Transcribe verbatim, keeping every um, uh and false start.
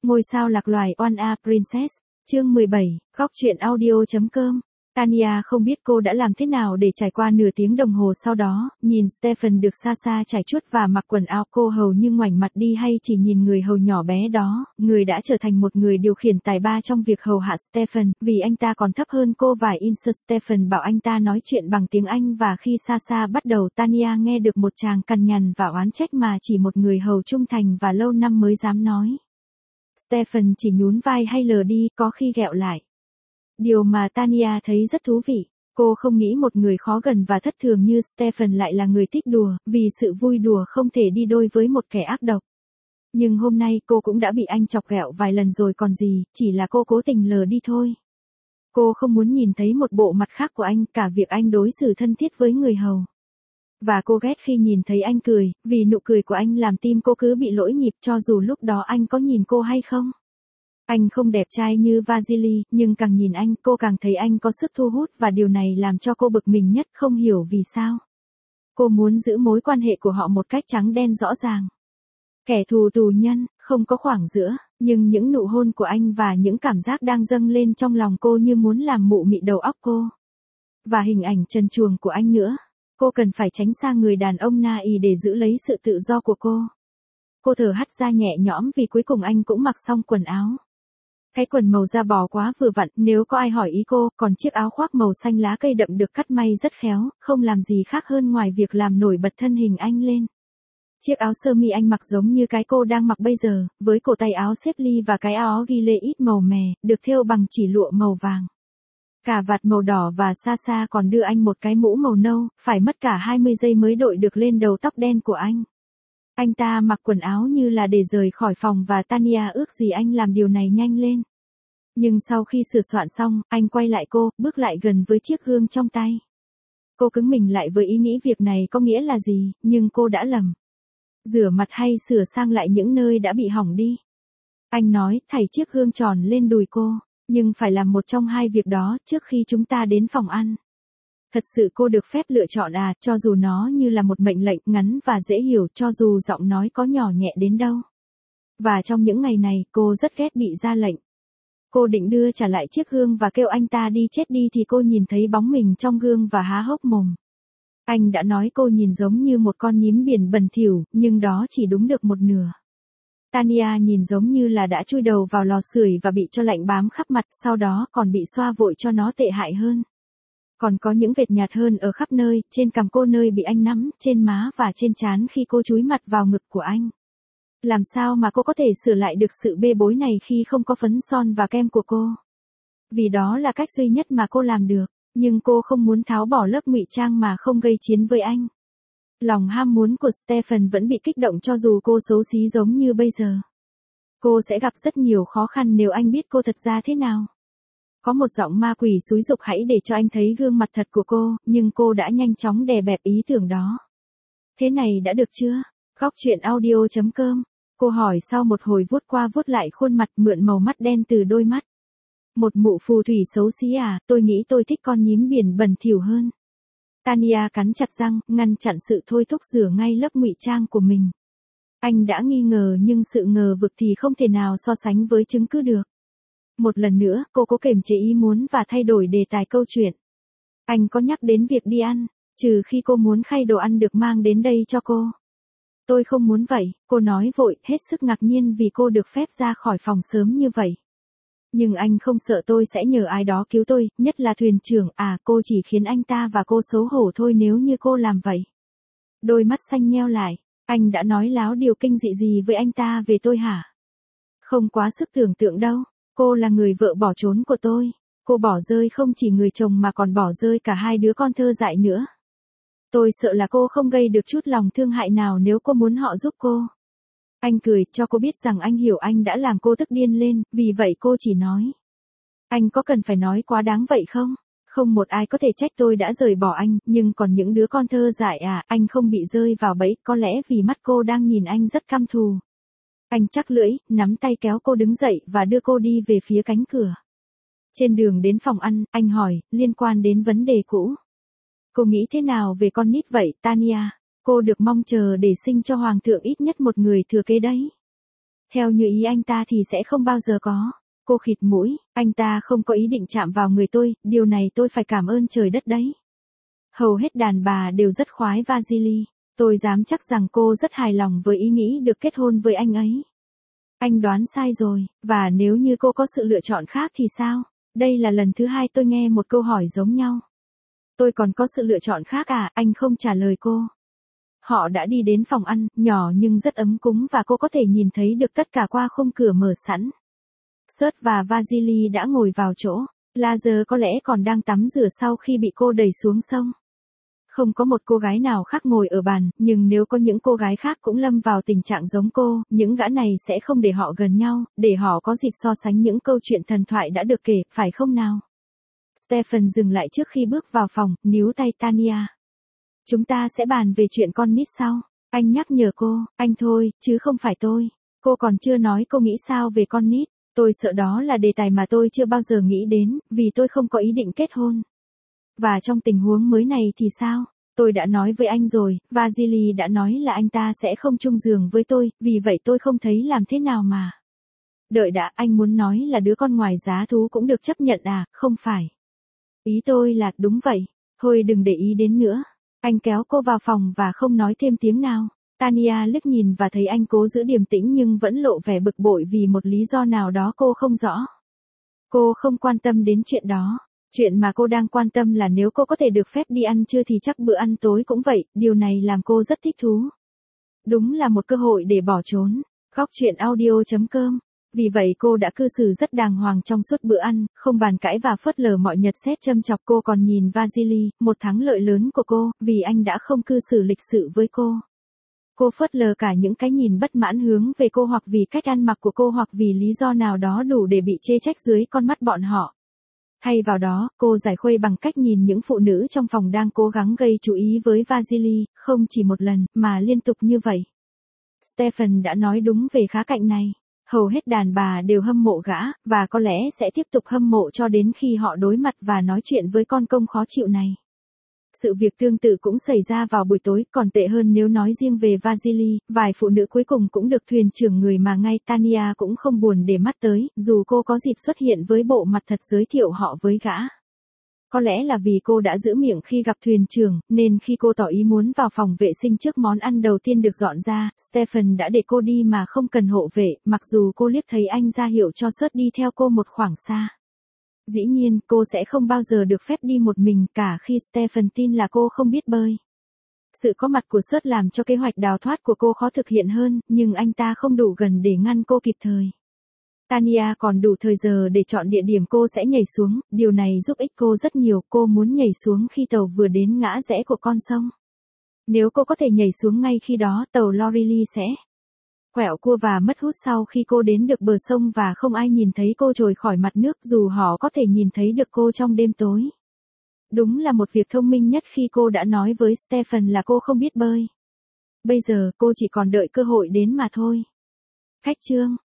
Ngôi sao lạc loài One A Princess, chương mười bảy, góc truyện audio.com. Tanya không biết cô đã làm thế nào để trải qua nửa tiếng đồng hồ sau đó, nhìn Stephen được xa xa trải chuốt và mặc quần áo, cô hầu như ngoảnh mặt đi hay chỉ nhìn người hầu nhỏ bé đó, người đã trở thành một người điều khiển tài ba trong việc hầu hạ Stephen, vì anh ta còn thấp hơn cô vài inch. Stephen bảo anh ta nói chuyện bằng tiếng Anh và khi xa xa bắt đầu Tanya nghe được một tràng cằn nhằn và oán trách mà chỉ một người hầu trung thành và lâu năm mới dám nói. Stephen chỉ nhún vai hay lờ đi, có khi ghẹo lại. Điều mà Tanya thấy rất thú vị, cô không nghĩ một người khó gần và thất thường như Stephen lại là người thích đùa, vì sự vui đùa không thể đi đôi với một kẻ ác độc. Nhưng hôm nay cô cũng đã bị anh chọc ghẹo vài lần rồi còn gì, chỉ là cô cố tình lờ đi thôi. Cô không muốn nhìn thấy một bộ mặt khác của anh, cả việc anh đối xử thân thiết với người hầu. Và cô ghét khi nhìn thấy anh cười, vì nụ cười của anh làm tim cô cứ bị lỗi nhịp cho dù lúc đó anh có nhìn cô hay không. Anh không đẹp trai như Vasily, nhưng càng nhìn anh, cô càng thấy anh có sức thu hút và điều này làm cho cô bực mình nhất, không hiểu vì sao. Cô muốn giữ mối quan hệ của họ một cách trắng đen rõ ràng. Kẻ thù tù nhân, không có khoảng giữa, nhưng những nụ hôn của anh và những cảm giác đang dâng lên trong lòng cô như muốn làm mụ mị đầu óc cô. Và hình ảnh trần truồng của anh nữa. Cô cần phải tránh xa người đàn ông na y để giữ lấy sự tự do của cô. Cô thở hắt ra nhẹ nhõm vì cuối cùng anh cũng mặc xong quần áo. Cái quần màu da bò quá vừa vặn, nếu có ai hỏi ý cô, còn chiếc áo khoác màu xanh lá cây đậm được cắt may rất khéo, không làm gì khác hơn ngoài việc làm nổi bật thân hình anh lên. Chiếc áo sơ mi anh mặc giống như cái cô đang mặc bây giờ, với cổ tay áo xếp ly và cái áo ghi lê ít màu mè, được thêu bằng chỉ lụa màu vàng. Cà vạt màu đỏ và xa xa còn đưa anh một cái mũ màu nâu, phải mất cả hai mươi giây mới đội được lên đầu tóc đen của anh. Anh ta mặc quần áo như là để rời khỏi phòng và Tanya ước gì anh làm điều này nhanh lên. Nhưng sau khi sửa soạn xong, anh quay lại cô, bước lại gần với chiếc gương trong tay. Cô cứng mình lại với ý nghĩ việc này có nghĩa là gì, nhưng cô đã lầm. Rửa mặt hay sửa sang lại những nơi đã bị hỏng đi. Anh nói, thảy chiếc gương tròn lên đùi cô. Nhưng phải làm một trong hai việc đó trước khi chúng ta đến phòng ăn. Thật sự cô được phép lựa chọn à, cho dù nó như là một mệnh lệnh ngắn và dễ hiểu, cho dù giọng nói có nhỏ nhẹ đến đâu. Và trong những ngày này, cô rất ghét bị ra lệnh. Cô định đưa trả lại chiếc gương và kêu anh ta đi chết đi thì cô nhìn thấy bóng mình trong gương và há hốc mồm. Anh đã nói cô nhìn giống như một con nhím biển bẩn thỉu, nhưng đó chỉ đúng được một nửa. Tanya nhìn giống như là đã chui đầu vào lò sưởi và bị cho lạnh bám khắp mặt, sau đó còn bị xoa vội cho nó tệ hại hơn. Còn có những vệt nhạt hơn ở khắp nơi, trên cằm cô nơi bị anh nắm, trên má và trên trán khi cô chúi mặt vào ngực của anh. Làm sao mà cô có thể sửa lại được sự bê bối này khi không có phấn son và kem của cô? Vì đó là cách duy nhất mà cô làm được, nhưng cô không muốn tháo bỏ lớp ngụy trang mà không gây chiến với anh. Lòng ham muốn của Stephen vẫn bị kích động cho dù cô xấu xí giống như bây giờ. Cô sẽ gặp rất nhiều khó khăn nếu anh biết cô thật ra thế nào. Có một giọng ma quỷ xúi giục hãy để cho anh thấy gương mặt thật của cô, nhưng cô đã nhanh chóng đè bẹp ý tưởng đó. Thế này đã được chưa? Góc truyện audio.com. Cô hỏi sau một hồi vuốt qua vuốt lại khuôn mặt mượn màu mắt đen từ đôi mắt. Một mụ phù thủy xấu xí à, tôi nghĩ tôi thích con nhím biển bẩn thỉu hơn. Tanya cắn chặt răng, ngăn chặn sự thôi thúc rửa ngay lớp ngụy trang của mình. Anh đã nghi ngờ nhưng sự ngờ vực thì không thể nào so sánh với chứng cứ được. Một lần nữa, cô cố kiềm chế ý muốn và thay đổi đề tài câu chuyện. Anh có nhắc đến việc đi ăn, trừ khi cô muốn khay đồ ăn được mang đến đây cho cô. Tôi không muốn vậy, cô nói vội, hết sức ngạc nhiên vì cô được phép ra khỏi phòng sớm như vậy. Nhưng anh không sợ tôi sẽ nhờ ai đó cứu tôi, nhất là thuyền trưởng, à cô chỉ khiến anh ta và cô xấu hổ thôi nếu như cô làm vậy. Đôi mắt xanh nheo lại, anh đã nói láo điều kinh dị gì với anh ta về tôi hả? Không quá sức tưởng tượng đâu, cô là người vợ bỏ trốn của tôi, cô bỏ rơi không chỉ người chồng mà còn bỏ rơi cả hai đứa con thơ dại nữa. Tôi sợ là cô không gây được chút lòng thương hại nào nếu cô muốn họ giúp cô. Anh cười, cho cô biết rằng anh hiểu anh đã làm cô tức điên lên, vì vậy cô chỉ nói. Anh có cần phải nói quá đáng vậy không? Không một ai có thể trách tôi đã rời bỏ anh, nhưng còn những đứa con thơ dại à, anh không bị rơi vào bẫy, có lẽ vì mắt cô đang nhìn anh rất căm thù. Anh chắc lưỡi, nắm tay kéo cô đứng dậy và đưa cô đi về phía cánh cửa. Trên đường đến phòng ăn, anh hỏi, liên quan đến vấn đề cũ. Cô nghĩ thế nào về con nít vậy, Tanya? Cô được mong chờ để sinh cho hoàng thượng ít nhất một người thừa kế đấy. Theo như ý anh ta thì sẽ không bao giờ có. Cô khịt mũi, anh ta không có ý định chạm vào người tôi, điều này tôi phải cảm ơn trời đất đấy. Hầu hết đàn bà đều rất khoái Vasily. Tôi dám chắc rằng cô rất hài lòng với ý nghĩ được kết hôn với anh ấy. Anh đoán sai rồi, và nếu như cô có sự lựa chọn khác thì sao? Đây là lần thứ hai tôi nghe một câu hỏi giống nhau. Tôi còn có sự lựa chọn khác à? Anh không trả lời cô. Họ đã đi đến phòng ăn, nhỏ nhưng rất ấm cúng và cô có thể nhìn thấy được tất cả qua khung cửa mở sẵn. Sớt và Vasily đã ngồi vào chỗ. Lazar có lẽ còn đang tắm rửa sau khi bị cô đẩy xuống sông. Không có một cô gái nào khác ngồi ở bàn, nhưng nếu có những cô gái khác cũng lâm vào tình trạng giống cô, những gã này sẽ không để họ gần nhau, để họ có dịp so sánh những câu chuyện thần thoại đã được kể, phải không nào? Stephen dừng lại trước khi bước vào phòng, níu tay Tanya. Chúng ta sẽ bàn về chuyện con nít sau. Anh nhắc nhở cô, anh thôi, chứ không phải tôi. Cô còn chưa nói cô nghĩ sao về con nít. Tôi sợ đó là đề tài mà tôi chưa bao giờ nghĩ đến, vì tôi không có ý định kết hôn. Và trong tình huống mới này thì sao? Tôi đã nói với anh rồi, Vasily đã nói là anh ta sẽ không chung giường với tôi, vì vậy tôi không thấy làm thế nào mà. Đợi đã, anh muốn nói là đứa con ngoài giá thú cũng được chấp nhận à, không phải. Ý tôi là, đúng vậy. Thôi đừng để ý đến nữa. Anh kéo cô vào phòng và không nói thêm tiếng nào. Tanya liếc nhìn và thấy anh cố giữ điềm tĩnh nhưng vẫn lộ vẻ bực bội vì một lý do nào đó cô không rõ. Cô không quan tâm đến chuyện đó. Chuyện mà cô đang quan tâm là nếu cô có thể được phép đi ăn trưa thì chắc bữa ăn tối cũng vậy, điều này làm cô rất thích thú. Đúng là một cơ hội để bỏ trốn. Góc truyện audio chấm com. Vì vậy cô đã cư xử rất đàng hoàng trong suốt bữa ăn, không bàn cãi và phớt lờ mọi nhật xét châm chọc. Cô còn nhìn Vasily, một thắng lợi lớn của cô, vì anh đã không cư xử lịch sự với cô. Cô phớt lờ cả những cái nhìn bất mãn hướng về cô hoặc vì cách ăn mặc của cô hoặc vì lý do nào đó đủ để bị chê trách dưới con mắt bọn họ. Thay vào đó, cô giải khuây bằng cách nhìn những phụ nữ trong phòng đang cố gắng gây chú ý với Vasily, không chỉ một lần, mà liên tục như vậy. Stephen đã nói đúng về khía cạnh này. Hầu hết đàn bà đều hâm mộ gã, và có lẽ sẽ tiếp tục hâm mộ cho đến khi họ đối mặt và nói chuyện với con công khó chịu này. Sự việc tương tự cũng xảy ra vào buổi tối, còn tệ hơn nếu nói riêng về Vasily, vài phụ nữ cuối cùng cũng được thuyền trưởng người mà ngay Tanya cũng không buồn để mắt tới, dù cô có dịp xuất hiện với bộ mặt thật giới thiệu họ với gã. Có lẽ là vì cô đã giữ miệng khi gặp thuyền trưởng, nên khi cô tỏ ý muốn vào phòng vệ sinh trước món ăn đầu tiên được dọn ra, Stephen đã để cô đi mà không cần hộ vệ, mặc dù cô liếc thấy anh ra hiệu cho Sớt đi theo cô một khoảng xa. Dĩ nhiên, cô sẽ không bao giờ được phép đi một mình cả khi Stephen tin là cô không biết bơi. Sự có mặt của Sớt làm cho kế hoạch đào thoát của cô khó thực hiện hơn, nhưng anh ta không đủ gần để ngăn cô kịp thời. Tanya còn đủ thời giờ để chọn địa điểm cô sẽ nhảy xuống, điều này giúp ích cô rất nhiều, cô muốn nhảy xuống khi tàu vừa đến ngã rẽ của con sông. Nếu cô có thể nhảy xuống ngay khi đó, tàu Loreley sẽ quẹo cua và mất hút sau khi cô đến được bờ sông và không ai nhìn thấy cô trồi khỏi mặt nước dù họ có thể nhìn thấy được cô trong đêm tối. Đúng là một việc thông minh nhất khi cô đã nói với Stephen là cô không biết bơi. Bây giờ cô chỉ còn đợi cơ hội đến mà thôi. Khách chương